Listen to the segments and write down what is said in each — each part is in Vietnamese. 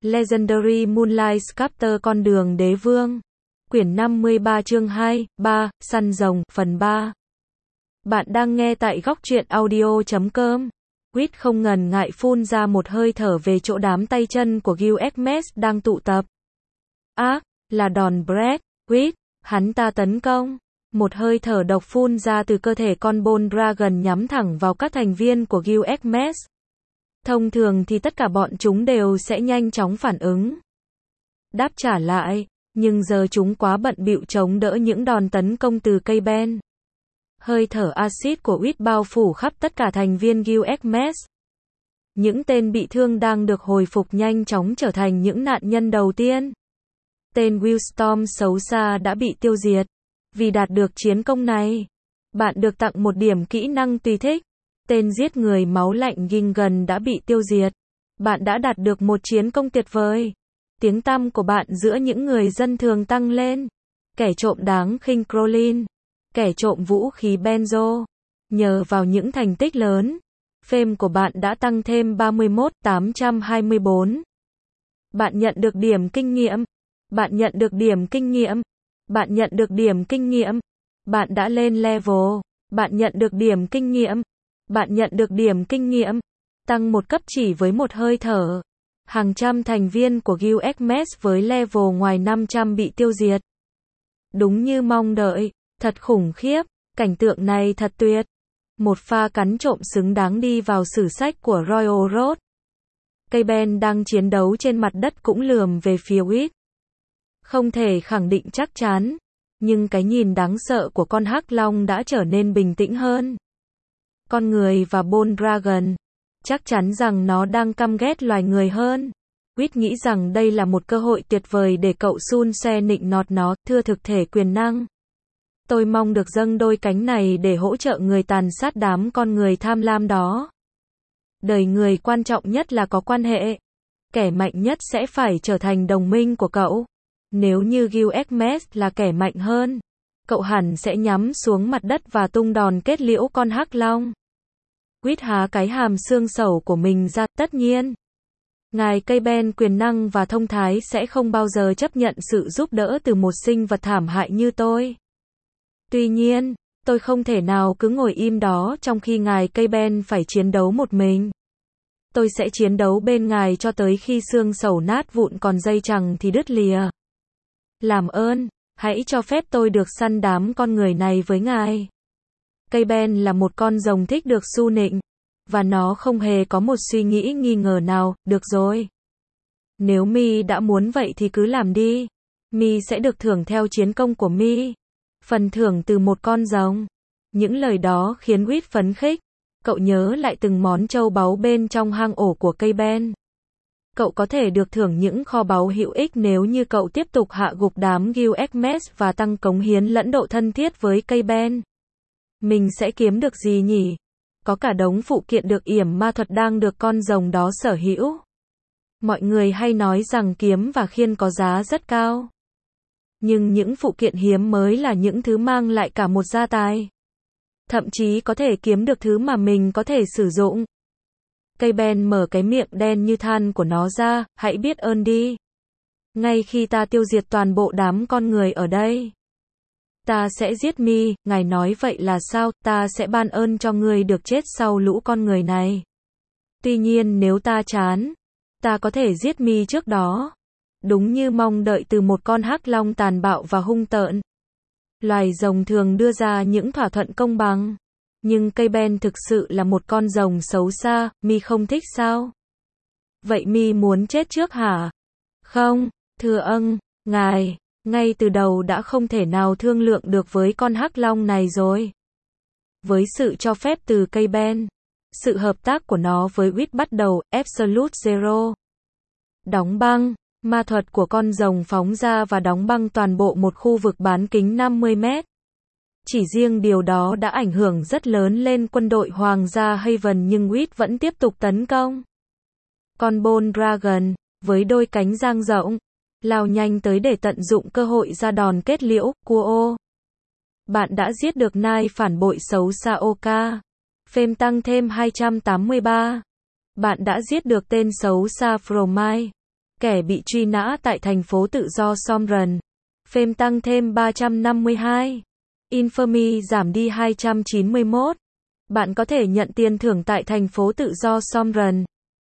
Legendary Moonlight Sculptor Con đường đế vương. Quyển 53 chương 2, 3, Săn rồng, phần 3. Bạn đang nghe tại góc truyện audio.com. Quýt không ngần ngại phun ra một hơi thở về chỗ đám tay chân của Gilgamesh đang tụ tập. Là đòn Brett, Quýt, hắn ta tấn công. Một hơi thở độc phun ra từ cơ thể con Bone Dragon nhắm thẳng vào các thành viên của Gilgamesh. Thông thường thì tất cả bọn chúng đều sẽ nhanh chóng phản ứng, đáp trả lại, nhưng giờ chúng quá bận bịu chống đỡ những đòn tấn công từ cây ben. Hơi thở axit của Quýt bao phủ khắp tất cả thành viên Gilgamesh. Những tên bị thương đang được hồi phục nhanh chóng trở thành những nạn nhân đầu tiên. Tên Willstorm xấu xa đã bị tiêu diệt. Vì đạt được chiến công này, bạn được tặng một điểm kỹ năng tùy thích. Tên giết người máu lạnh Gingan đã bị tiêu diệt. Bạn đã đạt được một chiến công tuyệt vời. Tiếng tăm của bạn giữa những người dân thường tăng lên. Kẻ trộm đáng khinh Crowlin. Kẻ trộm vũ khí Benzo. Nhờ vào những thành tích lớn, fame của bạn đã tăng thêm 31.824. Bạn nhận được điểm kinh nghiệm. Bạn nhận được điểm kinh nghiệm. Bạn nhận được điểm kinh nghiệm. Bạn đã lên level. Bạn nhận được điểm kinh nghiệm. Bạn nhận được điểm kinh nghiệm. Tăng một cấp chỉ với một hơi thở. Hàng trăm thành viên của Gilgamesh với level ngoài 500 bị tiêu diệt. Đúng như mong đợi. Thật khủng khiếp. Cảnh tượng này thật tuyệt. Một pha cắn trộm xứng đáng đi vào sử sách của Royal Road. Cây ben đang chiến đấu trên mặt đất cũng lườm về phía Quýt. Không thể khẳng định chắc chắn, nhưng cái nhìn đáng sợ của con hắc long đã trở nên bình tĩnh hơn. Con người và Bone Dragon, chắc chắn rằng nó đang căm ghét loài người hơn. Quýt nghĩ rằng đây là một cơ hội tuyệt vời để cậu xun xoe nịnh nọt nó, thưa thực thể quyền năng. Tôi mong được dâng đôi cánh này để hỗ trợ người tàn sát đám con người tham lam đó. Đời người quan trọng nhất là có quan hệ. Kẻ mạnh nhất sẽ phải trở thành đồng minh của cậu. Nếu như Gilgamesh là kẻ mạnh hơn, cậu hẳn sẽ nhắm xuống mặt đất và tung đòn kết liễu con hắc long. Quýt há cái hàm xương sẩu của mình ra, tất nhiên. Ngài cây ben quyền năng và thông thái sẽ không bao giờ chấp nhận sự giúp đỡ từ một sinh vật thảm hại như tôi. Tuy nhiên, tôi không thể nào cứ ngồi im đó trong khi ngài cây ben phải chiến đấu một mình. Tôi sẽ chiến đấu bên ngài cho tới khi xương sẩu nát vụn còn dây chằng thì đứt lìa. Làm ơn, hãy cho phép tôi được săn đám con người này với ngài. Cây ben là một con rồng thích được su nịnh, và nó không hề có một suy nghĩ nghi ngờ nào. Được rồi. Nếu Mi đã muốn vậy thì cứ làm đi. Mi sẽ được thưởng theo chiến công của Mi. Phần thưởng từ một con rồng. Những lời đó khiến Quýt phấn khích. Cậu nhớ lại từng món châu báu bên trong hang ổ của cây ben. Cậu có thể được thưởng những kho báu hữu ích nếu như cậu tiếp tục hạ gục đám Gilgamesh và tăng cống hiến lẫn độ thân thiết với cây ben. Mình sẽ kiếm được gì nhỉ? Có cả đống phụ kiện được yểm ma thuật đang được con rồng đó sở hữu. Mọi người hay nói rằng kiếm và khiên có giá rất cao. Nhưng những phụ kiện hiếm mới là những thứ mang lại cả một gia tài. Thậm chí có thể kiếm được thứ mà mình có thể sử dụng. Cây ben mở cái miệng đen như than của nó ra, hãy biết ơn đi. Ngay khi ta tiêu diệt toàn bộ đám con người ở đây, ta sẽ giết Mi. Ngài nói vậy là sao? Ta sẽ ban ơn cho ngươi được chết sau lũ con người này. Tuy nhiên nếu ta chán, ta có thể giết Mi trước đó. Đúng như mong đợi từ một con hắc long tàn bạo và hung tợn. Loài rồng thường đưa ra những thỏa thuận công bằng. Nhưng cây ben thực sự là một con rồng xấu xa. Mi không thích sao? Vậy Mi muốn chết trước hả? Không, thưa ngài, ngay từ đầu đã không thể nào thương lượng được với con hắc long này rồi. Với sự cho phép từ cây ben, sự hợp tác của nó với Quýt bắt đầu. Absolute Zero. Đóng băng. Ma thuật của con rồng phóng ra và đóng băng toàn bộ một khu vực bán kính 50 mét. Chỉ riêng điều đó đã ảnh hưởng rất lớn lên quân đội Hoàng gia Haven, nhưng Quýt vẫn tiếp tục tấn công. Con Bone Dragon, với đôi cánh dang rộng, lao nhanh tới để tận dụng cơ hội ra đòn kết liễu. Kuo. Bạn đã giết được nai phản bội xấu xa Oka. Fame tăng thêm 283. Bạn đã giết được tên xấu xa Fromai. Kẻ bị truy nã tại thành phố tự do Somren. Fame tăng thêm 352. Infamy giảm đi 291. Bạn có thể nhận tiền thưởng tại thành phố tự do Somren.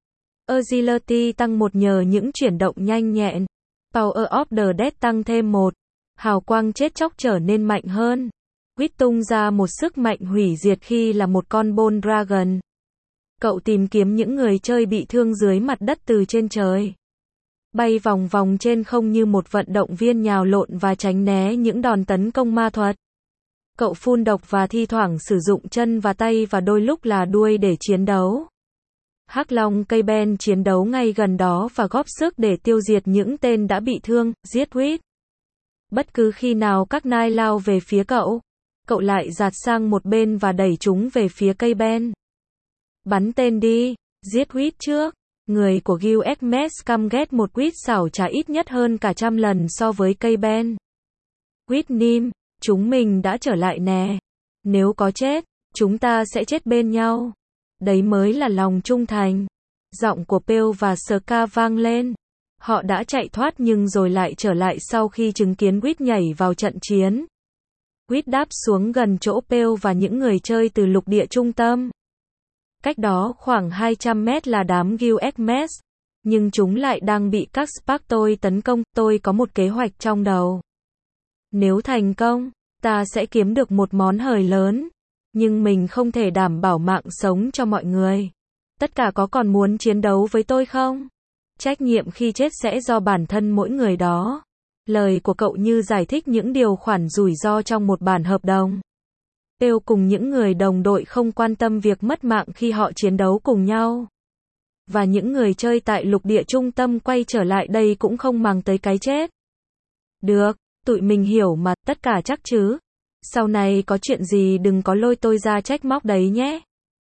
Agility tăng 1 nhờ những chuyển động nhanh nhẹn. Power of the Dead tăng thêm 1. Hào quang chết chóc trở nên mạnh hơn. Quýt tung ra một sức mạnh hủy diệt khi là một con Bone Dragon. Cậu tìm kiếm những người chơi bị thương dưới mặt đất từ trên trời. Bay vòng vòng trên không như một vận động viên nhào lộn và tránh né những đòn tấn công ma thuật. Cậu phun độc và thi thoảng sử dụng chân và tay và đôi lúc là đuôi để chiến đấu. Hắc Long cây ben chiến đấu ngay gần đó và góp sức để tiêu diệt những tên đã bị thương, giết Quýt. Bất cứ khi nào các nai lao về phía cậu, cậu lại giạt sang một bên và đẩy chúng về phía cây ben. Bắn tên đi, giết Quýt trước. Người của Guild Xmas căm ghét một Quýt xảo trá ít nhất hơn cả 100 lần so với cây ben. Quýt Nim, chúng mình đã trở lại nè. Nếu có chết, chúng ta sẽ chết bên nhau. Đấy mới là lòng trung thành. Giọng của Pale và Ska vang lên. Họ đã chạy thoát nhưng rồi lại trở lại sau khi chứng kiến Quýt nhảy vào trận chiến. Quýt đáp xuống gần chỗ Pale và những người chơi từ lục địa trung tâm. Cách đó khoảng 200 mét là đám Guild Xmas. Nhưng chúng lại đang bị các Spartoi tấn công. Tôi có một kế hoạch trong đầu. Nếu thành công, ta sẽ kiếm được một món hời lớn. Nhưng mình không thể đảm bảo mạng sống cho mọi người. Tất cả có còn muốn chiến đấu với tôi không? Trách nhiệm khi chết sẽ do bản thân mỗi người đó. Lời của cậu như giải thích những điều khoản rủi ro trong một bản hợp đồng. Têu cùng những người đồng đội không quan tâm việc mất mạng khi họ chiến đấu cùng nhau. Và những người chơi tại lục địa trung tâm quay trở lại đây cũng không màng tới cái chết. Được, tụi mình hiểu mà, tất cả chắc chứ. Sau này có chuyện gì đừng có lôi tôi ra trách móc đấy nhé.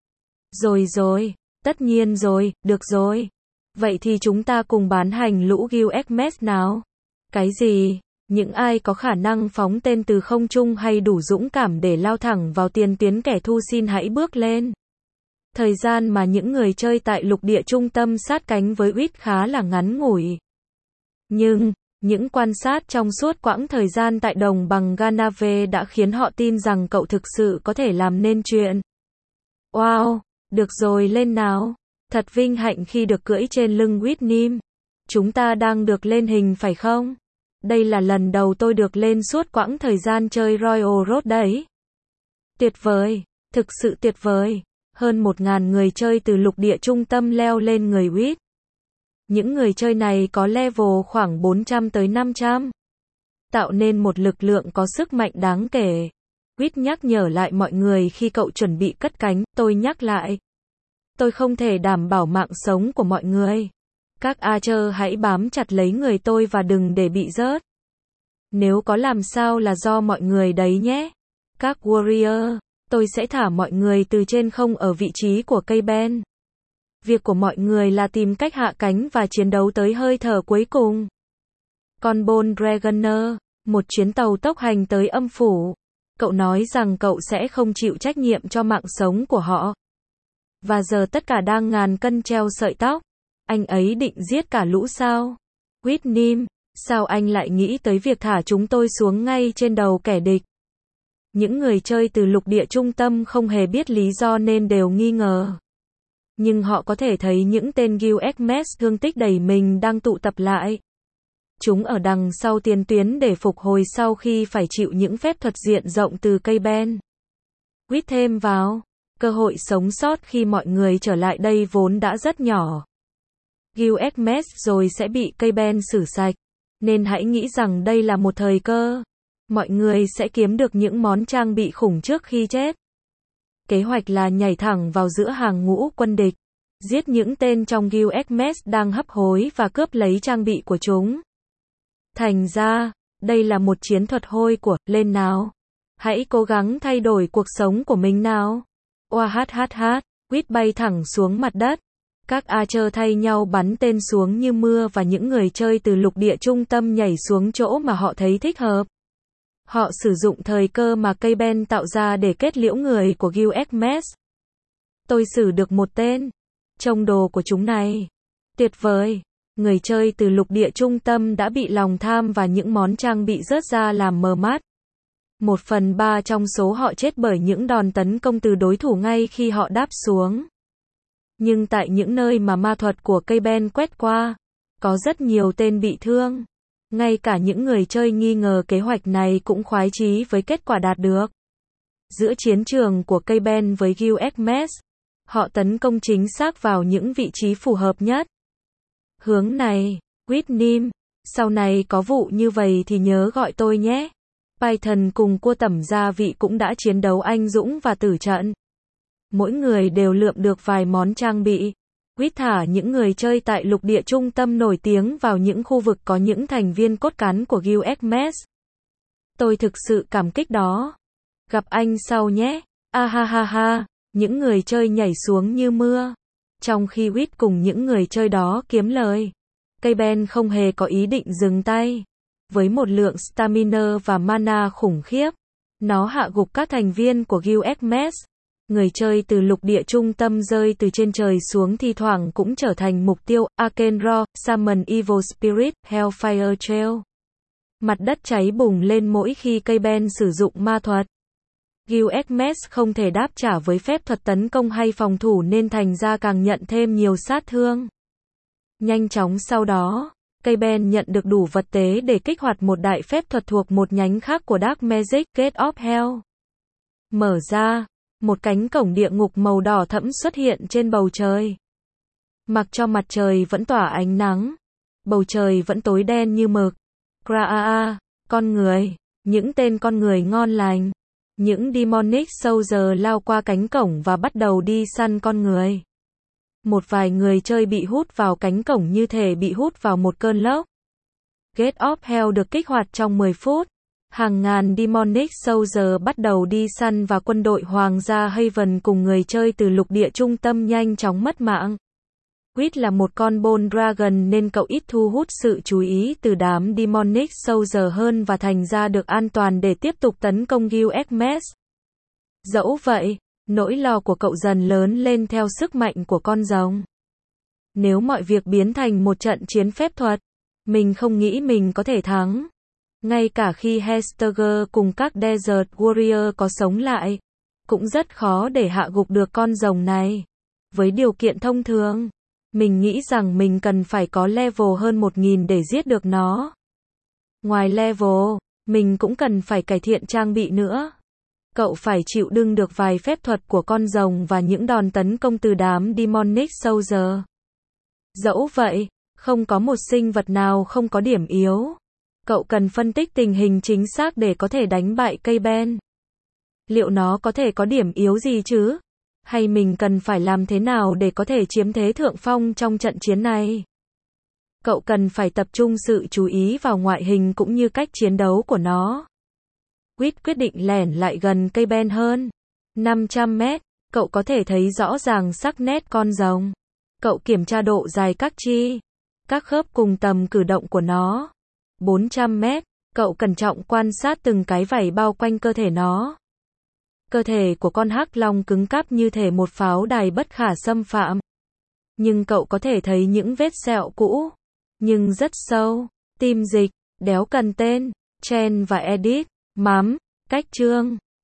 Rồi, tất nhiên rồi, được rồi. Vậy thì chúng ta cùng bán hành lũ Guild Xmas nào. Cái gì? Những ai có khả năng phóng tên từ không trung hay đủ dũng cảm để lao thẳng vào tiền tuyến kẻ thù xin hãy bước lên. Thời gian mà những người chơi tại lục địa trung tâm sát cánh với Quýt khá là ngắn ngủi. Nhưng, những quan sát trong suốt quãng thời gian tại đồng bằng Ganave đã khiến họ tin rằng cậu thực sự có thể làm nên chuyện. Wow, được rồi lên nào. Thật vinh hạnh khi được cưỡi trên lưng Quýt Nim. Chúng ta đang được lên hình phải không? Đây là lần đầu tôi được lên suốt quãng thời gian chơi Royal Road đấy. Tuyệt vời, thực sự tuyệt vời. Hơn 1.000 người chơi từ lục địa trung tâm leo lên người Quýt. Những người chơi này có level khoảng 400 tới 500. Tạo nên một lực lượng có sức mạnh đáng kể. Quýt nhắc nhở lại mọi người khi cậu chuẩn bị cất cánh, tôi nhắc lại. Tôi không thể đảm bảo mạng sống của mọi người. Các Archer hãy bám chặt lấy người tôi và đừng để bị rớt. Nếu có làm sao là do mọi người đấy nhé. Các Warrior, tôi sẽ thả mọi người từ trên không ở vị trí của cây ben. Việc của mọi người là tìm cách hạ cánh và chiến đấu tới hơi thở cuối cùng. Con Bone Dragoner, một chuyến tàu tốc hành tới âm phủ. Cậu nói rằng cậu sẽ không chịu trách nhiệm cho mạng sống của họ. Và giờ tất cả đang ngàn cân treo sợi tóc. Anh ấy định giết cả lũ sao? Quýt Nim, sao anh lại nghĩ tới việc thả chúng tôi xuống ngay trên đầu kẻ địch? Những người chơi từ lục địa trung tâm không hề biết lý do nên đều nghi ngờ. Nhưng họ có thể thấy những tên Guild Xmas thương tích đầy mình đang tụ tập lại. Chúng ở đằng sau tiền tuyến để phục hồi sau khi phải chịu những phép thuật diện rộng từ cây ben. Quýt thêm vào, cơ hội sống sót khi mọi người trở lại đây vốn đã rất nhỏ. Guild Xmas rồi sẽ bị cây ben xử sạch. Nên hãy nghĩ rằng đây là một thời cơ. Mọi người sẽ kiếm được những món trang bị khủng trước khi chết. Kế hoạch là nhảy thẳng vào giữa hàng ngũ quân địch. Giết những tên trong Guild Xmas đang hấp hối và cướp lấy trang bị của chúng. Thành ra, đây là một chiến thuật hôi của, lên nào. Hãy cố gắng thay đổi cuộc sống của mình nào. Oahahaha, Quýt bay thẳng xuống mặt đất. Các Archer thay nhau bắn tên xuống như mưa và những người chơi từ lục địa trung tâm nhảy xuống chỗ mà họ thấy thích hợp. Họ sử dụng thời cơ mà cây ben tạo ra để kết liễu người của Guild Xmas. Tôi xử được một tên. Trông đồ của chúng này. Tuyệt vời. Người chơi từ lục địa trung tâm đã bị lòng tham và những món trang bị rớt ra làm mờ mắt. 1/3 trong số họ chết bởi những đòn tấn công từ đối thủ ngay khi họ đáp xuống. Nhưng tại những nơi mà ma thuật của cây ben quét qua, có rất nhiều tên bị thương. Ngay cả những người chơi nghi ngờ kế hoạch này cũng khoái chí với kết quả đạt được. Giữa chiến trường của cây ben với Gilgamesh, họ tấn công chính xác vào những vị trí phù hợp nhất. Hướng này, Whitnim, sau này có vụ như vậy thì nhớ gọi tôi nhé. Python cùng cua tẩm gia vị cũng đã chiến đấu anh dũng và tử trận. Mỗi người đều lượm được vài món trang bị. Quýt thả những người chơi tại lục địa trung tâm nổi tiếng vào những khu vực có những thành viên cốt cán của Gilgamesh. Tôi thực sự cảm kích đó. Gặp anh sau nhé. A ha ha ha. Những người chơi nhảy xuống như mưa. Trong khi Quýt cùng những người chơi đó kiếm lời, cây ben không hề có ý định dừng tay. Với một lượng stamina và mana khủng khiếp, nó hạ gục các thành viên của Gilgamesh. Người chơi từ lục địa trung tâm rơi từ trên trời xuống thi thoảng cũng trở thành mục tiêu. Arcane Roar, Summon Evil Spirit, Hellfire Trail. Mặt đất cháy bùng lên mỗi khi cây ben sử dụng ma thuật. Gilgamesh không thể đáp trả với phép thuật tấn công hay phòng thủ nên thành ra càng nhận thêm nhiều sát thương. Nhanh chóng sau đó, cây ben nhận được đủ vật tế để kích hoạt một đại phép thuật thuộc một nhánh khác của Dark Magic, Gate of Hell. Mở ra, một cánh cổng địa ngục màu đỏ thẫm xuất hiện trên bầu trời. Mặc cho mặt trời vẫn tỏa ánh nắng, bầu trời vẫn tối đen như mực. Kraa, con người, những tên con người ngon lành. Những demonic soldier lao qua cánh cổng và bắt đầu đi săn con người. Một vài người chơi bị hút vào cánh cổng như thể bị hút vào một cơn lốc. Gate of Hell được kích hoạt trong 10 phút. Hàng ngàn demonic soldier bắt đầu đi săn và quân đội Hoàng gia Haven cùng người chơi từ lục địa trung tâm nhanh chóng mất mạng. Quýt là một con Bone Dragon nên cậu ít thu hút sự chú ý từ đám demonic soldier hơn và thành ra được an toàn để tiếp tục tấn công Gilgamesh. Dẫu vậy, nỗi lo của cậu dần lớn lên theo sức mạnh của con rồng. Nếu mọi việc biến thành một trận chiến phép thuật, mình không nghĩ mình có thể thắng. Ngay cả khi Hestager cùng các Desert Warrior có sống lại, cũng rất khó để hạ gục được con rồng này. Với điều kiện thông thường, mình nghĩ rằng mình cần phải có level hơn 1000 để giết được nó. Ngoài level, mình cũng cần phải cải thiện trang bị nữa. Cậu phải chịu đựng được vài phép thuật của con rồng và những đòn tấn công từ đám demonic soldier. Dẫu vậy, không có một sinh vật nào không có điểm yếu. Cậu cần phân tích tình hình chính xác để có thể đánh bại cây ben. Liệu nó có thể có điểm yếu gì chứ? Hay mình cần phải làm thế nào để có thể chiếm thế thượng phong trong trận chiến này? Cậu cần phải tập trung sự chú ý vào ngoại hình cũng như cách chiến đấu của nó. Quýt quyết định lẻn lại gần cây ben hơn. 500 mét, cậu có thể thấy rõ ràng sắc nét con rồng. Cậu kiểm tra độ dài các chi, các khớp cùng tầm cử động của nó. 400 mét, cậu cẩn trọng quan sát từng cái vảy bao quanh cơ thể nó. Cơ thể của con hắc long cứng cáp như thể một pháo đài bất khả xâm phạm. Nhưng cậu có thể thấy những vết sẹo cũ, nhưng rất sâu. Tim dịch, đéo cần tên, Chen và Edith, mắm, cách chương.